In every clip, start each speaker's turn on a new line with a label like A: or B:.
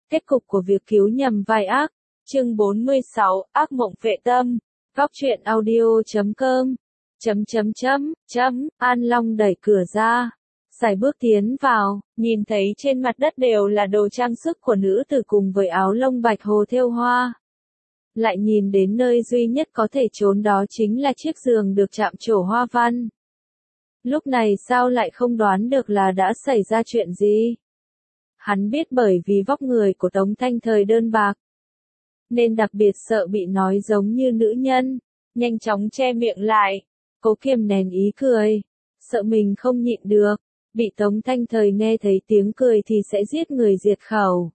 A: Kết cục của việc cứu nhầm vai ác. Chương 46, ác mộng vệ tâm. Góc truyện audio.com. An Long đẩy cửa ra. Sải bước tiến vào, nhìn thấy trên mặt đất đều là đồ trang sức của nữ tử cùng với áo lông bạch hồ thêu hoa. Lại nhìn đến nơi duy nhất có thể trốn đó chính là chiếc giường được chạm trổ hoa văn. Lúc này sao lại không đoán được là đã xảy ra chuyện gì? Hắn biết bởi vì vóc người của Tống Thanh Thời đơn bạc, nên đặc biệt sợ bị nói giống như nữ nhân, nhanh chóng che miệng lại, cố kiềm nén ý cười, sợ mình không nhịn được, bị Tống Thanh Thời nghe thấy tiếng cười thì sẽ giết người diệt khẩu.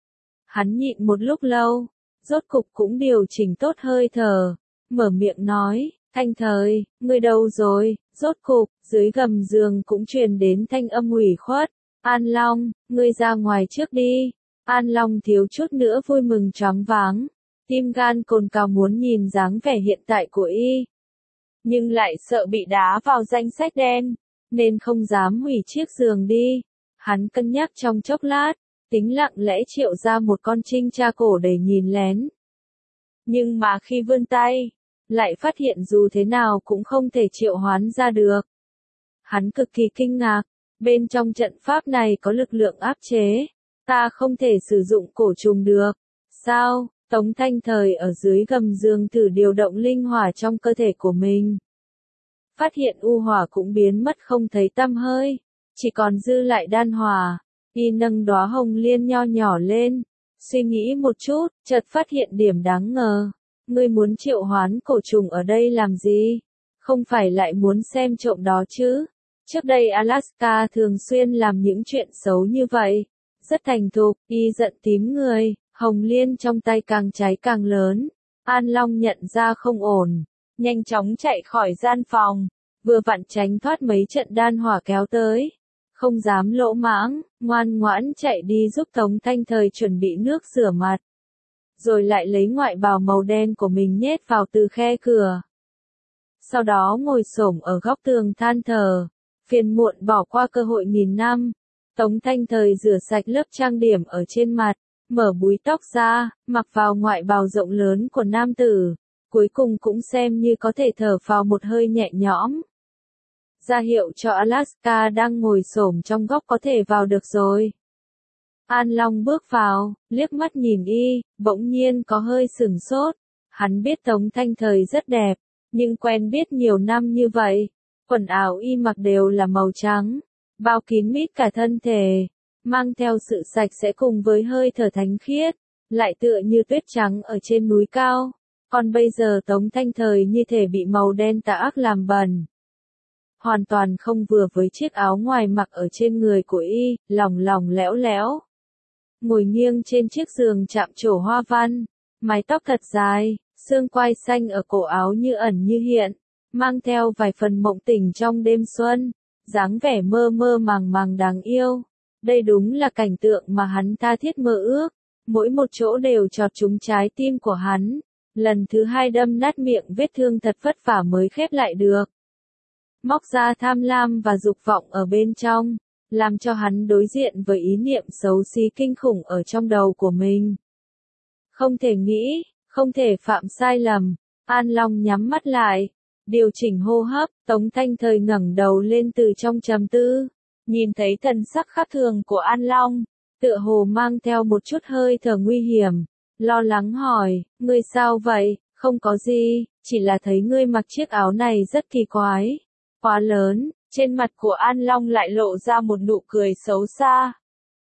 A: Hắn nhịn một lúc lâu, rốt cục cũng điều chỉnh tốt hơi thở, mở miệng nói, Thanh Thời, ngươi đâu rồi? Rốt cục, dưới gầm giường cũng truyền đến thanh âm ủy khuất, An Long, ngươi ra ngoài trước đi. An Long thiếu chút nữa vui mừng choáng váng, tim gan cồn cào muốn nhìn dáng vẻ hiện tại của y. Nhưng lại sợ bị đá vào danh sách đen, nên không dám hủy chiếc giường đi. Hắn cân nhắc trong chốc lát, tính lặng lẽ triệu ra một con trinh tra cổ để nhìn lén. Nhưng mà khi vươn tay, lại phát hiện dù thế nào cũng không thể triệu hoán ra được. Hắn cực kỳ kinh ngạc, bên trong trận pháp này có lực lượng áp chế, ta không thể sử dụng cổ trùng được. Sao? Tống Thanh Thời ở dưới gầm giường thử điều động linh hỏa trong cơ thể của mình. Phát hiện u hỏa cũng biến mất không thấy tăm hơi, chỉ còn dư lại đan hỏa. Y nâng đóa hồng liên nho nhỏ lên, suy nghĩ một chút, chợt phát hiện điểm đáng ngờ. Ngươi muốn triệu hoán cổ trùng ở đây làm gì? Không phải lại muốn xem trộm đó chứ? Trước đây Alaska thường xuyên làm những chuyện xấu như vậy. Rất thành thục, y giận tím người, hồng liên trong tay càng cháy càng lớn. An Long nhận ra không ổn, nhanh chóng chạy khỏi gian phòng, vừa vặn tránh thoát mấy trận đan hỏa kéo tới. Không dám lỗ mãng, ngoan ngoãn chạy đi giúp Tống Thanh Thời chuẩn bị nước rửa mặt. Rồi lại lấy ngoại bào màu đen của mình nhét vào từ khe cửa. Sau đó ngồi xổm ở góc tường than thở, phiền muộn bỏ qua cơ hội nghìn năm. Tống Thanh Thời rửa sạch lớp trang điểm ở trên mặt, mở búi tóc ra, mặc vào ngoại bào rộng lớn của nam tử, cuối cùng cũng xem như có thể thở phào một hơi nhẹ nhõm. Ra hiệu cho Alaska đang ngồi xổm trong góc có thể vào được rồi. An Long bước vào, liếc mắt nhìn y, bỗng nhiên có hơi sửng sốt. Hắn biết Tống Thanh Thời rất đẹp, nhưng quen biết nhiều năm như vậy, quần áo y mặc đều là màu trắng, bao kín mít cả thân thể, mang theo sự sạch sẽ cùng với hơi thở thánh khiết, lại tựa như tuyết trắng ở trên núi cao. Còn bây giờ Tống Thanh Thời như thể bị màu đen tà ác làm bẩn. Hoàn toàn không vừa với chiếc áo ngoài mặc ở trên người của y, lỏng lỏng lẽo lẽo. Ngồi nghiêng trên chiếc giường chạm trổ hoa văn, mái tóc thật dài, xương quai xanh ở cổ áo như ẩn như hiện, mang theo vài phần mộng tình trong đêm xuân, dáng vẻ mơ mơ màng màng đáng yêu. Đây đúng là cảnh tượng mà hắn tha thiết mơ ước, mỗi một chỗ đều chọt trúng trái tim của hắn. Lần thứ hai đâm nát miệng vết thương thật vất vả mới khép lại được. Móc ra tham lam và dục vọng ở bên trong, làm cho hắn đối diện với ý niệm xấu xí kinh khủng ở trong đầu của mình. Không thể nghĩ, không thể phạm sai lầm. An Long nhắm mắt lại, điều chỉnh hô hấp. Tống Thanh Thời ngẩng đầu lên từ trong trầm tư, nhìn thấy thần sắc khác thường của An Long, tựa hồ mang theo một chút hơi thở nguy hiểm, lo lắng hỏi, ngươi sao vậy? Không có gì, chỉ là thấy ngươi mặc chiếc áo này rất kỳ quái, quá lớn. Trên mặt của An Long lại lộ ra một nụ cười xấu xa.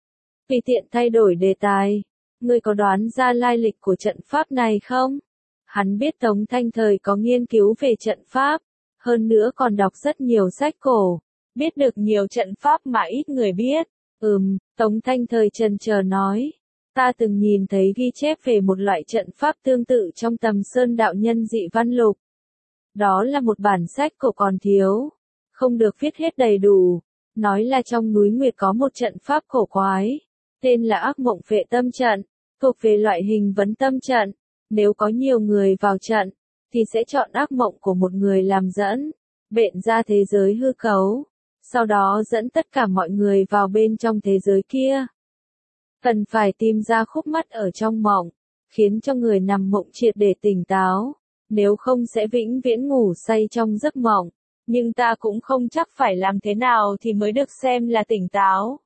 A: Tùy tiện thay đổi đề tài, ngươi có đoán ra lai lịch của trận pháp này không? Hắn biết Tống Thanh Thời có nghiên cứu về trận pháp, hơn nữa còn đọc rất nhiều sách cổ, biết được nhiều trận pháp mà ít người biết. Tống Thanh Thời chần chờ nói, ta từng nhìn thấy ghi chép về một loại trận pháp tương tự trong Tầm Sơn Đạo Nhân Dị Văn Lục. Đó là một bản sách cổ còn thiếu, không được viết hết đầy đủ, nói là trong núi Nguyệt có một trận pháp cổ quái, tên là ác mộng vệ tâm trận, thuộc về loại hình vấn tâm trận. Nếu có nhiều người vào trận, thì sẽ chọn ác mộng của một người làm dẫn, bện ra thế giới hư cấu, sau đó dẫn tất cả mọi người vào bên trong thế giới kia. Cần phải tìm ra khúc mắc ở trong mộng, khiến cho người nằm mộng triệt để tỉnh táo, nếu không sẽ vĩnh viễn ngủ say trong giấc mộng. Nhưng ta cũng không chắc phải làm thế nào thì mới được xem là tỉnh táo.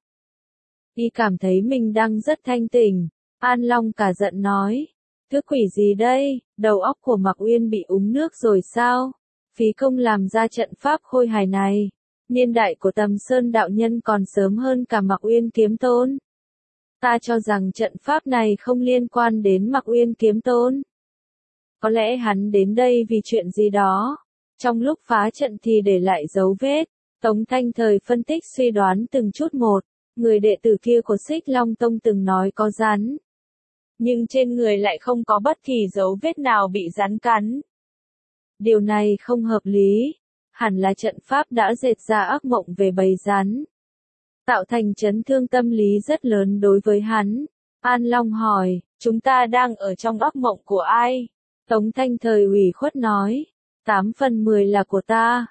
A: Y cảm thấy mình đang rất thanh tỉnh. An Long cả giận nói. Thứ quỷ gì đây, đầu óc của Mạc Uyên bị uống nước rồi sao? Phí công làm ra trận pháp khôi hài này. Niên đại của Tầm Sơn đạo nhân còn sớm hơn cả Mạc Uyên kiếm tôn. Ta cho rằng trận pháp này không liên quan đến Mạc Uyên kiếm tôn. Có lẽ hắn đến đây vì chuyện gì đó. Trong lúc phá trận thì để lại dấu vết. Tống Thanh Thời phân tích suy đoán từng chút một. Người đệ tử kia của Xích Long Tông từng nói có rắn. Nhưng trên người lại không có bất kỳ dấu vết nào bị rắn cắn. Điều này không hợp lý. Hẳn là trận pháp đã dệt ra ác mộng về bầy rắn. Tạo thành chấn thương tâm lý rất lớn đối với hắn. An Long hỏi, chúng ta đang ở trong ác mộng của ai? Tống Thanh Thời ủy khuất nói, 8 phần 10 là của ta.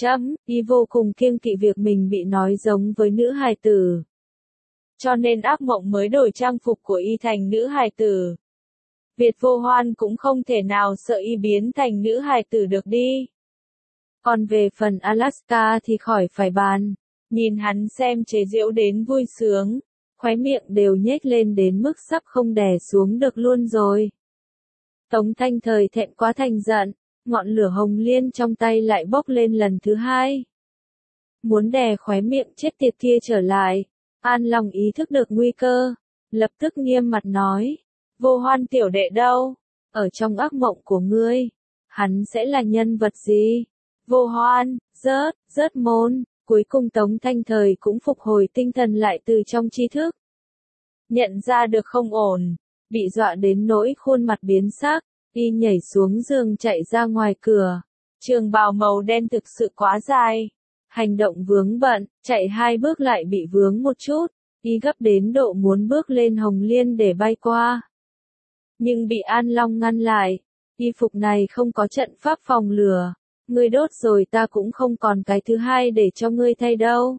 A: Y vô cùng kiêng kỵ việc mình bị nói giống với nữ hài tử. Cho nên ác mộng mới đổi trang phục của y thành nữ hài tử. Việt Vô Hoan cũng không thể nào sợ y biến thành nữ hài tử được đi. Còn về phần Alaska thì khỏi phải bàn. Nhìn hắn xem chế giễu đến vui sướng, khóe miệng đều nhếch lên đến mức sắp không đè xuống được luôn rồi. Tống Thanh Thời thẹn quá thành giận, ngọn lửa hồng liên trong tay lại bốc lên lần thứ hai. Muốn đè khóe miệng chết tiệt kia trở lại, An Long ý thức được nguy cơ, lập tức nghiêm mặt nói, Vô Hoan tiểu đệ đâu? Ở trong ác mộng của ngươi, hắn sẽ là nhân vật gì? Vô Hoan, rớt môn. Cuối cùng Tống Thanh Thời cũng phục hồi tinh thần lại từ trong tri thức. Nhận ra được không ổn, bị dọa đến nỗi khuôn mặt biến sắc, y nhảy xuống giường chạy ra ngoài cửa. Trường bào màu đen thực sự quá dài. Hành động vướng bận, chạy 2 bước lại bị vướng một chút, y gấp đến độ muốn bước lên hồng liên để bay qua. Nhưng bị An Long ngăn lại, y phục này không có trận pháp phòng lửa. Ngươi đốt rồi ta cũng không còn cái thứ hai để cho ngươi thay đâu.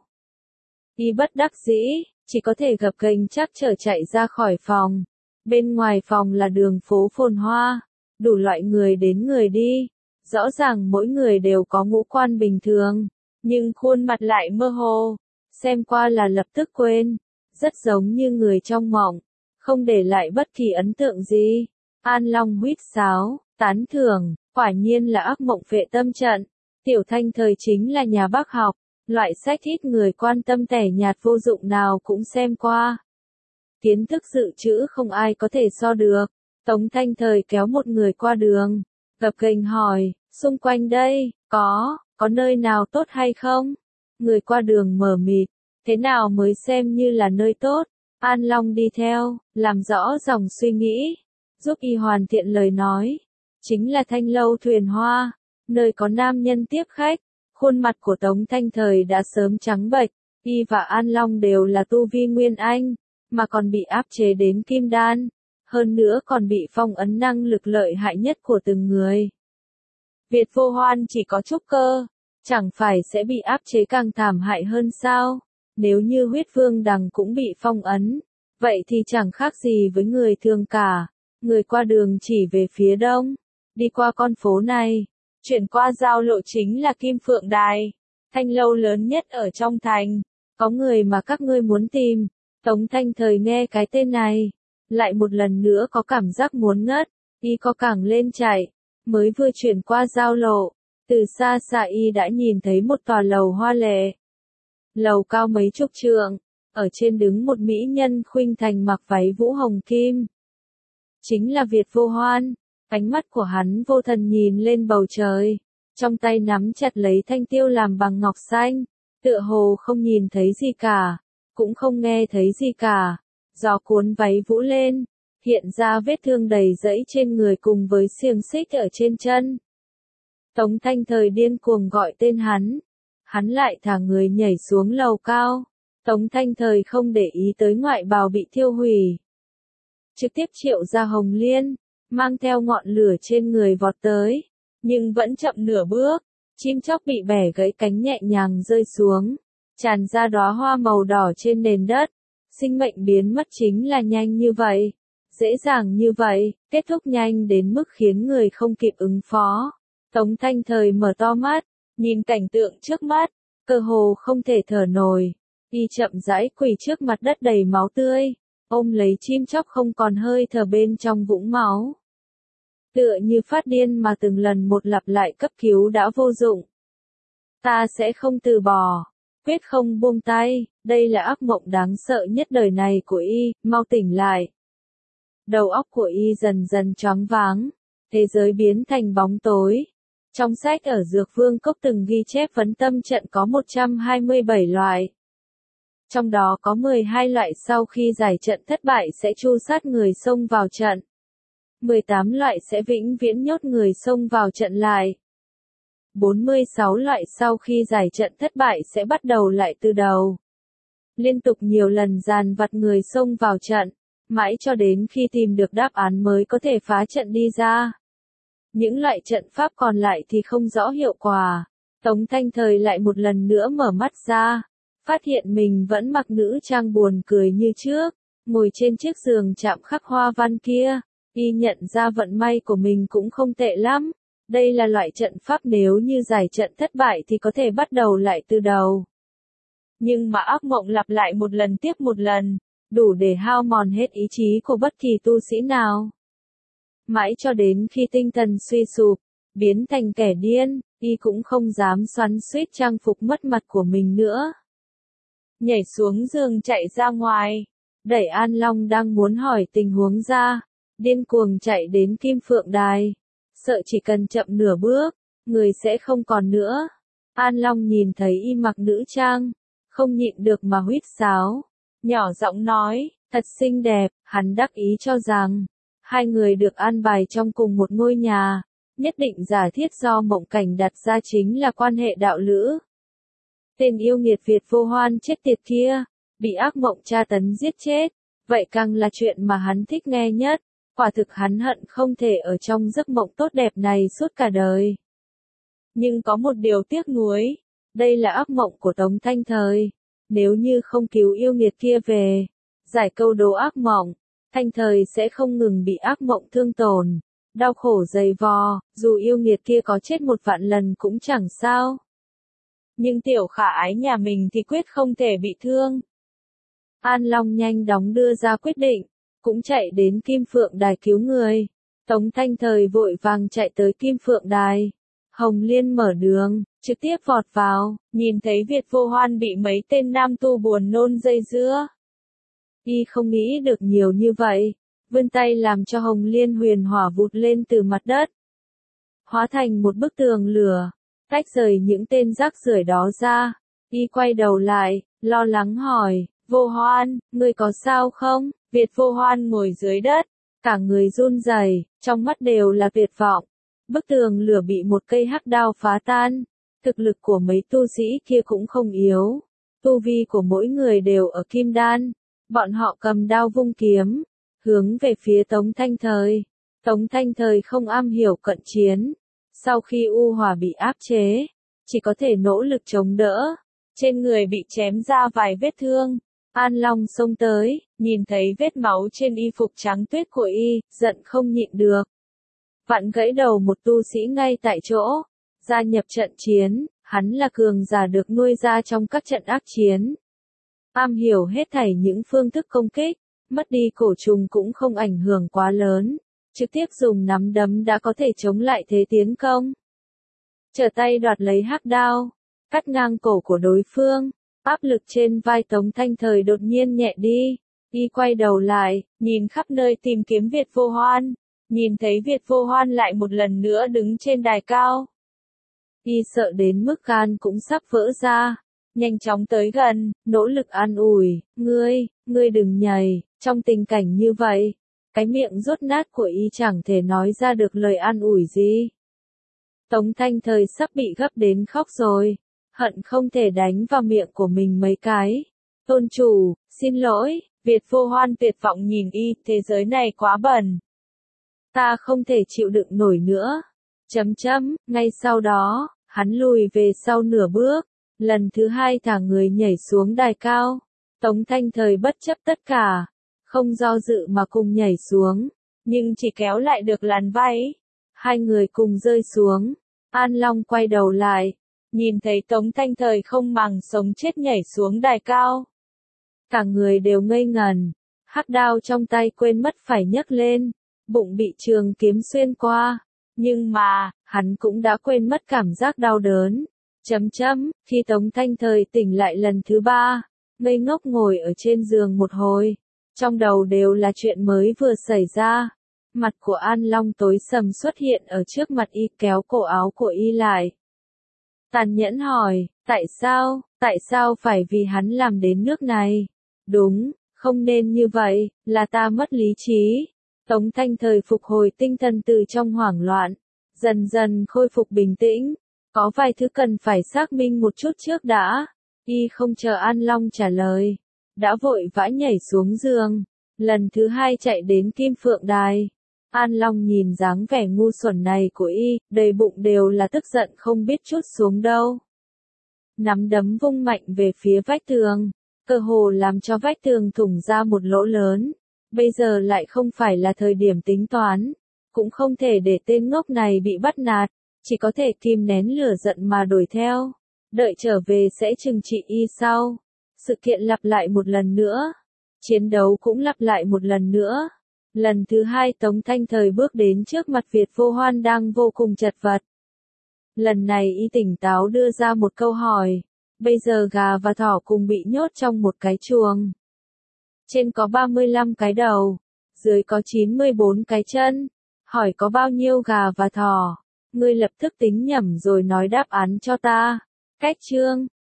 A: Y bất đắc dĩ, chỉ có thể gập ghềnh chắc trở chạy ra khỏi phòng. Bên ngoài phòng là đường phố phồn hoa, đủ loại người đến người đi. Rõ ràng mỗi người đều có ngũ quan bình thường, nhưng khuôn mặt lại mơ hồ. Xem qua là lập tức quên, rất giống như người trong mộng, không để lại bất kỳ ấn tượng gì. An Long huýt sáo, tán thưởng. Quả nhiên là ác mộng vệ tâm trận. Tiểu Thanh Thời chính là nhà bác học, loại sách ít người quan tâm tẻ nhạt vô dụng nào cũng xem qua. Kiến thức dự trữ không ai có thể so được. Tống Thanh Thời kéo một người qua đường, gập ghềnh hỏi, xung quanh đây, có nơi nào tốt hay không? Người qua đường mờ mịt, thế nào mới xem như là nơi tốt? An Long đi theo, làm rõ dòng suy nghĩ, giúp y hoàn thiện lời nói. Chính là Thanh Lâu Thuyền Hoa, nơi có nam nhân tiếp khách. Khuôn mặt của Tống Thanh Thời đã sớm trắng bệch, y và An Long đều là tu vi Nguyên Anh, mà còn bị áp chế đến Kim Đan, hơn nữa còn bị phong ấn năng lực lợi hại nhất của từng người. Việt Vô Hoan chỉ có trúc cơ, chẳng phải sẽ bị áp chế càng thảm hại hơn sao? Nếu như Huyết Vương Đằng cũng bị phong ấn, vậy thì chẳng khác gì với người thường cả. Người qua đường chỉ về phía đông. Đi qua con phố này, chuyển qua giao lộ chính là Kim Phượng Đài, thanh lâu lớn nhất ở trong thành. Có người mà các ngươi muốn tìm. Tống Thanh Thời nghe cái tên này, lại một lần nữa có cảm giác muốn ngất, y có cẳng lên chạy, mới vừa chuyển qua giao lộ, từ xa xa y đã nhìn thấy một tòa lầu hoa lệ. Lầu cao mấy chục trượng, ở trên đứng một mỹ nhân khuynh thành mặc váy vũ hồng kim. Chính là Việt Vô Hoan. Ánh mắt của hắn vô thần nhìn lên bầu trời, trong tay nắm chặt lấy thanh tiêu làm bằng ngọc xanh, tựa hồ không nhìn thấy gì cả, cũng không nghe thấy gì cả. Gió cuốn váy vũ lên, hiện ra vết thương đầy rẫy trên người cùng với xiềng xích ở trên chân. Tống Thanh Thời điên cuồng gọi tên hắn lại thả người nhảy xuống lầu cao. Tống Thanh Thời không để ý tới ngoại bào bị thiêu hủy, trực tiếp triệu ra hồng liên, mang theo ngọn lửa trên người vọt tới, nhưng vẫn chậm nửa bước, chim chóc bị bẻ gãy cánh nhẹ nhàng rơi xuống, tràn ra đóa hoa màu đỏ trên nền đất, Sinh mệnh biến mất chính là nhanh như vậy. Dễ dàng như vậy, kết thúc nhanh đến mức khiến người không kịp ứng phó. Tống Thanh Thời mở to mắt, nhìn cảnh tượng trước mắt, cơ hồ không thể thở nổi. Y chậm rãi quỳ trước mặt đất đầy máu tươi, ôm lấy chim chóc không còn hơi thở bên trong vũng máu. Tựa như phát điên mà từng lần một lặp lại cấp cứu đã vô dụng. Ta sẽ không từ bỏ, quyết không buông tay, đây là ác mộng đáng sợ nhất đời này của y, mau tỉnh lại. Đầu óc của y dần dần choáng váng, thế giới biến thành bóng tối. Trong sách ở Dược Vương Cốc từng ghi chép vấn tâm trận có 127 loại. Trong đó có 12 loại sau khi giải trận thất bại sẽ tru sát người xông vào trận. 18 loại sẽ vĩnh viễn nhốt người xông vào trận lại. 46 loại sau khi giải trận thất bại sẽ bắt đầu lại từ đầu. Liên tục nhiều lần dàn vặt người xông vào trận, mãi cho đến khi tìm được đáp án mới có thể phá trận đi ra. Những loại trận pháp còn lại thì không rõ hiệu quả. Tống Thanh Thời lại một lần nữa mở mắt ra, phát hiện mình vẫn mặc nữ trang buồn cười như trước, ngồi trên chiếc giường chạm khắc hoa văn kia. Y nhận ra vận may của mình cũng không tệ lắm. Đây là loại trận pháp nếu như giải trận thất bại thì có thể bắt đầu lại từ đầu. Nhưng mà ác mộng lặp lại một lần tiếp một lần, đủ để hao mòn hết ý chí của bất kỳ tu sĩ nào. Mãi cho đến khi tinh thần suy sụp, biến thành kẻ điên, y cũng không dám xoắn xuýt trang phục mất mặt của mình nữa. Nhảy xuống giường chạy ra ngoài, đẩy An Long đang muốn hỏi tình huống ra, điên cuồng chạy đến Kim Phượng Đài, sợ chỉ cần chậm nửa bước, người sẽ không còn nữa. An Long nhìn thấy y mặc nữ trang, không nhịn được mà huýt sáo, nhỏ giọng nói, thật xinh đẹp, hắn đắc ý cho rằng, hai người được an bài trong cùng một ngôi nhà, nhất định giả thiết do mộng cảnh đặt ra chính là quan hệ đạo lữ. Tên yêu nghiệt Việt Vô Hoan chết tiệt kia, bị ác mộng tra tấn giết chết, vậy càng là chuyện mà hắn thích nghe nhất. Quả thực hắn hận không thể ở trong giấc mộng tốt đẹp này suốt cả đời. Nhưng có một điều tiếc nuối, đây là ác mộng của Tống Thanh Thời. Nếu như không cứu yêu nghiệt kia về, giải câu đố ác mộng, Thanh Thời sẽ không ngừng bị ác mộng thương tổn, đau khổ dày vò, dù yêu nghiệt kia có chết 1.000 lần cũng chẳng sao. Nhưng tiểu khả ái nhà mình thì quyết không thể bị thương. An Long nhanh đóng đưa ra quyết định, cũng chạy đến Kim Phượng Đài cứu người. Tống Thanh Thời vội vàng chạy tới Kim Phượng Đài. Hồng Liên mở đường, trực tiếp vọt vào, nhìn thấy Việt Vô Hoan bị mấy tên nam tu buồn nôn dây dưa. Y không nghĩ được nhiều như vậy, vươn tay làm cho Hồng Liên huyền hỏa vụt lên từ mặt đất, hóa thành một bức tường lửa, tách rời những tên rác rưởi đó ra. Y quay đầu lại, lo lắng hỏi, Vô Hoan, ngươi có sao không? Việt Vô Hoan ngồi dưới đất, cả người run rẩy, trong mắt đều là tuyệt vọng. Bức tường lửa bị một cây hắc đao phá tan. Thực lực của mấy tu sĩ kia cũng không yếu. Tu vi của mỗi người đều ở kim đan. Bọn họ cầm đao vung kiếm, hướng về phía Tống Thanh Thời. Tống Thanh Thời không am hiểu cận chiến. Sau khi u hỏa bị áp chế, chỉ có thể nỗ lực chống đỡ. Trên người bị chém ra vài vết thương. An Long xông tới, nhìn thấy vết máu trên y phục trắng tuyết của y, giận không nhịn được. Vặn gãy đầu một tu sĩ ngay tại chỗ, gia nhập trận chiến, hắn là cường giả được nuôi ra trong các trận ác chiến. Am hiểu hết thảy những phương thức công kích, mất đi cổ trùng cũng không ảnh hưởng quá lớn, trực tiếp dùng nắm đấm đã có thể chống lại thế tiến công. Trở tay đoạt lấy hắc đao, cắt ngang cổ của đối phương. Áp lực trên vai Tống Thanh Thời đột nhiên nhẹ đi, y quay đầu lại, nhìn khắp nơi tìm kiếm Việt Vô Hoan, nhìn thấy Việt Vô Hoan lại một lần nữa đứng trên đài cao. Y sợ đến mức gan cũng sắp vỡ ra, nhanh chóng tới gần, nỗ lực an ủi, ngươi đừng nhảy, trong tình cảnh như vậy, cái miệng rốt nát của y chẳng thể nói ra được lời an ủi gì. Tống Thanh Thời sắp bị gấp đến khóc rồi. Hận không thể đánh vào miệng của mình mấy cái. Tôn chủ, xin lỗi, Việt Vô Hoan tuyệt vọng nhìn y, thế giới này quá bẩn. Ta không thể chịu đựng nổi nữa. Ngay sau đó, hắn lùi về sau nửa bước, lần thứ hai thả người nhảy xuống đài cao. Tống Thanh Thời bất chấp tất cả, không do dự mà cùng nhảy xuống, nhưng chỉ kéo lại được làn váy. Hai người cùng rơi xuống, An Long quay đầu lại, nhìn thấy Tống Thanh Thời không màng sống chết nhảy xuống đài cao. Cả người đều ngây ngần, hắc đao trong tay quên mất phải nhấc lên, bụng bị trường kiếm xuyên qua, nhưng mà, hắn cũng đã quên mất cảm giác đau đớn. Khi Tống Thanh Thời tỉnh lại lần thứ ba, ngây ngốc ngồi ở trên giường một hồi, trong đầu đều là chuyện mới vừa xảy ra. Mặt của An Long tối sầm xuất hiện ở trước mặt y, kéo cổ áo của y lại. Tàn nhẫn hỏi, tại sao phải vì hắn làm đến nước này? Đúng, không nên như vậy, là ta mất lý trí. Tống Thanh Thời phục hồi tinh thần từ trong hoảng loạn, dần dần khôi phục bình tĩnh. Có vài thứ cần phải xác minh một chút trước đã. Y không chờ An Long trả lời, đã vội vã nhảy xuống giường, lần thứ hai chạy đến Kim Phượng Đài. An Long nhìn dáng vẻ ngu xuẩn này của y, đầy bụng đều là tức giận không biết trút xuống đâu. Nắm đấm vung mạnh về phía vách tường, cơ hồ làm cho vách tường thủng ra một lỗ lớn. Bây giờ lại không phải là thời điểm tính toán, cũng không thể để tên ngốc này bị bắt nạt, chỉ có thể kìm nén lửa giận mà đuổi theo. Đợi trở về sẽ trừng trị y sau. Sự kiện lặp lại một lần nữa. Chiến đấu cũng lặp lại một lần nữa. Lần thứ hai Tống Thanh Thời bước đến trước mặt Việt Vô Hoan đang vô cùng chật vật. Lần này y tỉnh táo đưa ra một câu hỏi. Bây giờ gà và thỏ cùng bị nhốt trong một cái chuồng. Trên có 35 cái đầu, dưới có 94 cái chân. Hỏi có bao nhiêu gà và thỏ? Ngươi lập tức tính nhẩm rồi nói đáp án cho ta. Cách chương